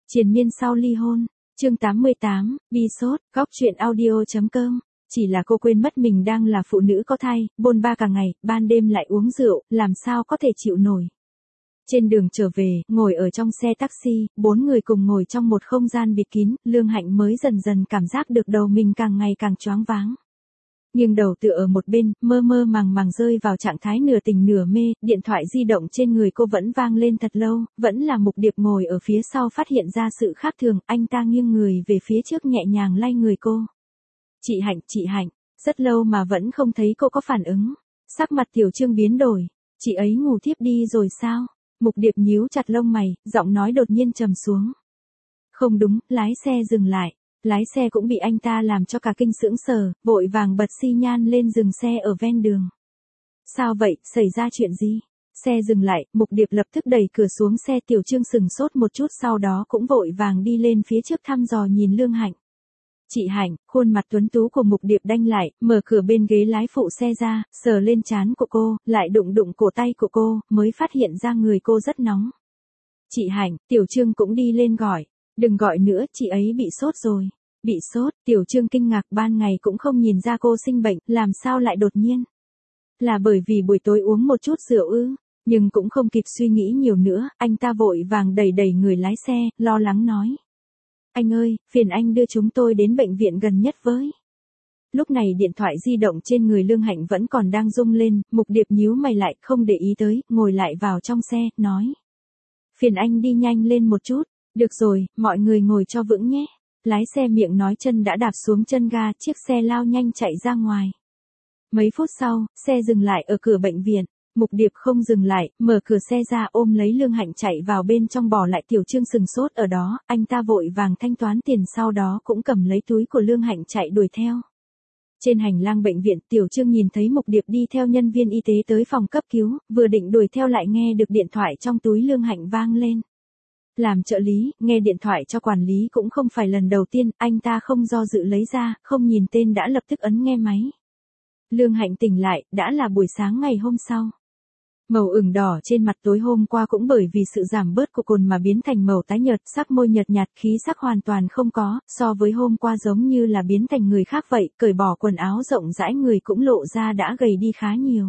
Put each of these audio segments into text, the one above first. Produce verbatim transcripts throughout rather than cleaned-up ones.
Triền miên sau ly hôn, chương tám mươi tám, bi sốt, góc truyện audio.com. Chỉ là cô quên mất mình đang là phụ nữ có thai, bôn ba cả ngày, ban đêm lại uống rượu, làm sao có thể chịu nổi. Trên đường trở về, ngồi ở trong xe taxi, bốn người cùng ngồi trong một không gian bịt kín, Lương Hạnh mới dần dần cảm giác được đầu mình càng ngày càng choáng váng. Nhưng đầu tựa ở một bên, mơ mơ màng màng rơi vào trạng thái nửa tỉnh nửa mê, điện thoại di động trên người cô vẫn vang lên thật lâu, vẫn là Mục Điệp ngồi ở phía sau phát hiện ra sự khác thường, anh ta nghiêng người về phía trước nhẹ nhàng lay người cô. Chị Hạnh, chị Hạnh, rất lâu mà vẫn không thấy cô có phản ứng. Sắc mặt Tiểu Trương biến đổi, chị ấy ngủ thiếp đi rồi sao? Mục Điệp nhíu chặt lông mày, giọng nói đột nhiên trầm xuống. Không đúng, lái xe dừng lại. Lái xe cũng bị anh ta làm cho cả kinh sững sờ, vội vàng bật xi nhan lên dừng xe ở ven đường. Sao vậy, xảy ra chuyện gì? Xe dừng lại, Mục Điệp lập tức đẩy cửa xuống xe. Tiểu Trương sừng sốt một chút, sau đó cũng vội vàng đi lên phía trước thăm dò nhìn Lương Hạnh. Chị Hạnh, khuôn mặt tuấn tú của Mục Điệp đanh lại, mở cửa bên ghế lái phụ xe ra, sờ lên trán của cô, lại đụng đụng cổ tay của cô, mới phát hiện ra người cô rất nóng. Chị Hạnh, Tiểu Trương cũng đi lên gọi. Đừng gọi nữa, chị ấy bị sốt rồi. Bị sốt, Tiểu Trương kinh ngạc, ban ngày cũng không nhìn ra cô sinh bệnh, làm sao lại đột nhiên? Là bởi vì buổi tối uống một chút rượu ư? Nhưng cũng không kịp suy nghĩ nhiều nữa, anh ta vội vàng đẩy đẩy người lái xe, lo lắng nói. Anh ơi, phiền anh đưa chúng tôi đến bệnh viện gần nhất với. Lúc này điện thoại di động trên người Lương Hạnh vẫn còn đang rung lên, Mục Điệp nhíu mày lại, không để ý tới, ngồi lại vào trong xe, nói. Phiền anh đi nhanh lên một chút. Được rồi, mọi người ngồi cho vững nhé. Lái xe miệng nói chân đã đạp xuống chân ga, chiếc xe lao nhanh chạy ra ngoài. Mấy phút sau, xe dừng lại ở cửa bệnh viện. Mục Điệp không dừng lại, mở cửa xe ra ôm lấy Lương Hạnh chạy vào bên trong, bỏ lại Tiểu Trương sừng sốt ở đó, anh ta vội vàng thanh toán tiền, sau đó cũng cầm lấy túi của Lương Hạnh chạy đuổi theo. Trên hành lang bệnh viện, Tiểu Trương nhìn thấy Mục Điệp đi theo nhân viên y tế tới phòng cấp cứu, vừa định đuổi theo lại nghe được điện thoại trong túi Lương Hạnh vang lên. Làm trợ lý, nghe điện thoại cho quản lý cũng không phải lần đầu tiên, anh ta không do dự lấy ra, không nhìn tên đã lập tức ấn nghe máy. Lương Hạnh tỉnh lại, đã là buổi sáng ngày hôm sau. Màu ửng đỏ trên mặt tối hôm qua cũng bởi vì sự giảm bớt của cồn mà biến thành màu tái nhợt, sắc môi nhợt nhạt, khí sắc hoàn toàn không có, so với hôm qua giống như là biến thành người khác vậy, cởi bỏ quần áo rộng rãi người cũng lộ ra đã gầy đi khá nhiều.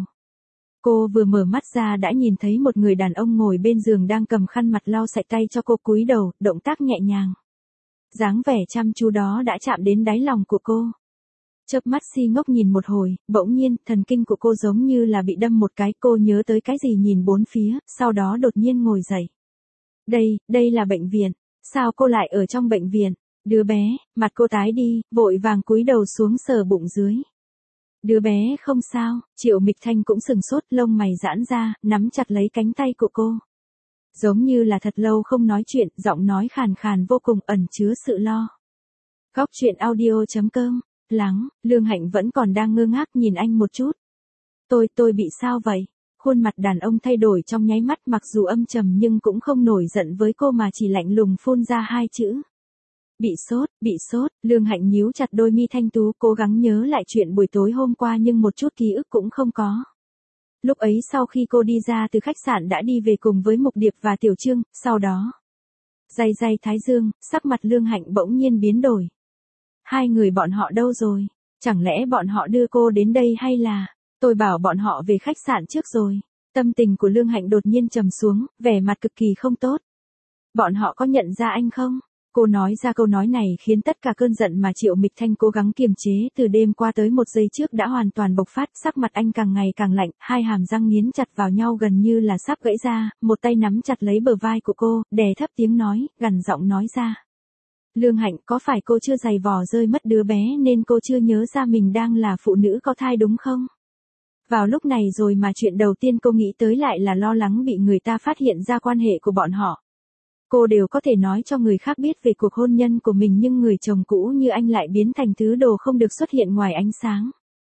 Cô vừa mở mắt ra đã nhìn thấy một người đàn ông ngồi bên giường đang cầm khăn mặt lau sạch tay cho cô, cúi đầu, động tác nhẹ nhàng. Dáng vẻ chăm chú đó đã chạm đến đáy lòng của cô. Chớp mắt si ngốc nhìn một hồi, bỗng nhiên, thần kinh của cô giống như là bị đâm một cái, cô nhớ tới cái gì nhìn bốn phía, sau đó đột nhiên ngồi dậy. Đây, đây là bệnh viện, sao cô lại ở trong bệnh viện? Đứa bé, mặt cô tái đi, vội vàng cúi đầu xuống sờ bụng dưới. Đứa bé không sao, Triệu Mịch Thanh cũng sừng sốt, lông mày giãn ra, nắm chặt lấy cánh tay của cô. Giống như là thật lâu không nói chuyện, giọng nói khàn khàn vô cùng ẩn chứa sự lo. Góc truyện audio.com, lắng, Lương Hạnh vẫn còn đang ngơ ngác nhìn anh một chút. Tôi, tôi bị sao vậy? Khuôn mặt đàn ông thay đổi trong nháy mắt, mặc dù âm trầm nhưng cũng không nổi giận với cô mà chỉ lạnh lùng phun ra hai chữ. Bị sốt, bị sốt, Lương Hạnh nhíu chặt đôi mi thanh tú, cố gắng nhớ lại chuyện buổi tối hôm qua nhưng một chút ký ức cũng không có. Lúc ấy sau khi cô đi ra từ khách sạn đã đi về cùng với Mục Điệp và Tiểu Trương, sau đó. Day day thái dương, sắc mặt Lương Hạnh bỗng nhiên biến đổi. Hai người bọn họ đâu rồi? Chẳng lẽ bọn họ đưa cô đến đây hay là, tôi bảo bọn họ về khách sạn trước rồi. Tâm tình của Lương Hạnh đột nhiên trầm xuống, vẻ mặt cực kỳ không tốt. Bọn họ có nhận ra anh không? Cô nói ra câu nói này khiến tất cả cơn giận mà Triệu Mịch Thanh cố gắng kiềm chế từ đêm qua tới một giây trước đã hoàn toàn bộc phát, sắc mặt anh càng ngày càng lạnh, hai hàm răng nghiến chặt vào nhau gần như là sắp gãy ra, một tay nắm chặt lấy bờ vai của cô, đè thấp tiếng nói, gằn giọng nói ra. Lương Hạnh, có phải cô chưa giày vò rơi mất đứa bé nên cô chưa nhớ ra mình đang là phụ nữ có thai đúng không? Vào lúc này rồi mà chuyện đầu tiên cô nghĩ tới lại là lo lắng bị người ta phát hiện ra quan hệ của bọn họ. Cô đều có thể nói cho người khác biết về cuộc hôn nhân của mình nhưng người chồng cũ như anh lại biến thành thứ đồ không được xuất hiện ngoài ánh sáng.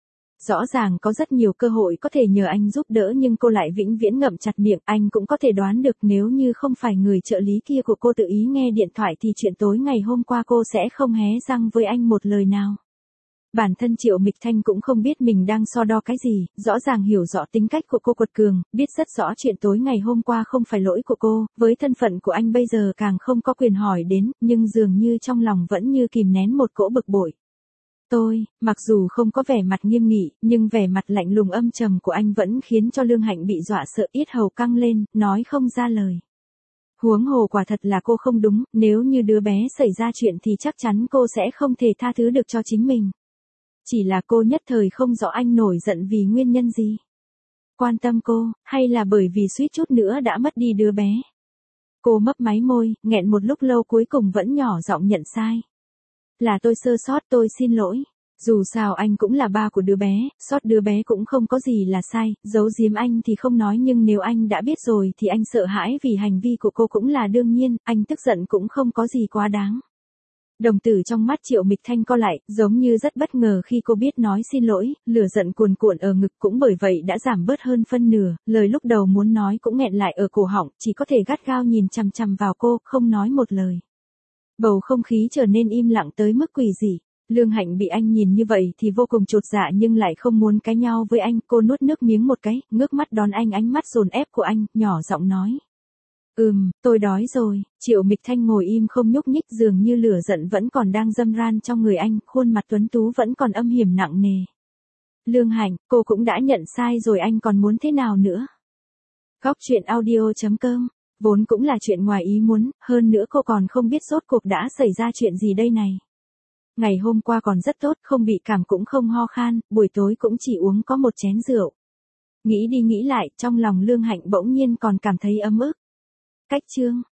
Rõ ràng có rất nhiều cơ hội có thể nhờ anh giúp đỡ nhưng cô lại vĩnh viễn ngậm chặt miệng, anh cũng có thể đoán được nếu như không phải người trợ lý kia của cô tự ý nghe điện thoại thì chuyện tối ngày hôm qua cô sẽ không hé răng với anh một lời nào. Bản thân Triệu Mịch Thanh cũng không biết mình đang so đo cái gì, rõ ràng hiểu rõ tính cách của cô quật cường, biết rất rõ chuyện tối ngày hôm qua không phải lỗi của cô, với thân phận của anh bây giờ càng không có quyền hỏi đến, nhưng dường như trong lòng vẫn như kìm nén một cỗ bực bội. Tôi, mặc dù không có vẻ mặt nghiêm nghị, nhưng vẻ mặt lạnh lùng âm trầm của anh vẫn khiến cho Lương Hạnh bị dọa sợ, yết hầu căng lên, nói không ra lời. Huống hồ quả thật là cô không đúng, nếu như đứa bé xảy ra chuyện thì chắc chắn cô sẽ không thể tha thứ được cho chính mình. Chỉ là cô nhất thời không rõ anh nổi giận vì nguyên nhân gì. Quan tâm cô, hay là bởi vì suýt chút nữa đã mất đi đứa bé. Cô mấp máy môi, nghẹn một lúc lâu cuối cùng vẫn nhỏ giọng nhận sai. Là tôi sơ sót, tôi xin lỗi. Dù sao anh cũng là ba của đứa bé, sót đứa bé cũng không có gì là sai, giấu giếm anh thì không nói, nhưng nếu anh đã biết rồi thì anh sợ hãi vì hành vi của cô cũng là đương nhiên, anh tức giận cũng không có gì quá đáng. Đồng tử trong mắt Triệu Mịch Thanh co lại, giống như rất bất ngờ khi cô biết nói xin lỗi, lửa giận cuồn cuộn ở ngực cũng bởi vậy đã giảm bớt hơn phân nửa, lời lúc đầu muốn nói cũng nghẹn lại ở cổ họng, chỉ có thể gắt gao nhìn chằm chằm vào cô, không nói một lời. Bầu không khí trở nên im lặng tới mức quỷ dị. Lương Hạnh bị anh nhìn như vậy thì vô cùng chột dạ nhưng lại không muốn cãi nhau với anh, cô nuốt nước miếng một cái, ngước mắt đón anh ánh mắt dồn ép của anh, nhỏ giọng nói. Ừm, tôi đói rồi. Triệu Mịch Thanh ngồi im không nhúc nhích, dường như lửa giận vẫn còn đang dâm ran trong người anh, khuôn mặt tuấn tú vẫn còn âm hiểm nặng nề. Lương Hạnh, cô cũng đã nhận sai rồi, anh còn muốn thế nào nữa? Góc truyện audio chấm com, vốn cũng là chuyện ngoài ý muốn, hơn nữa cô còn không biết rốt cuộc đã xảy ra chuyện gì đây này. Ngày hôm qua còn rất tốt, không bị cảm cũng không ho khan, buổi tối cũng chỉ uống có một chén rượu. Nghĩ đi nghĩ lại, trong lòng Lương Hạnh bỗng nhiên còn cảm thấy ấm ức. Cách chương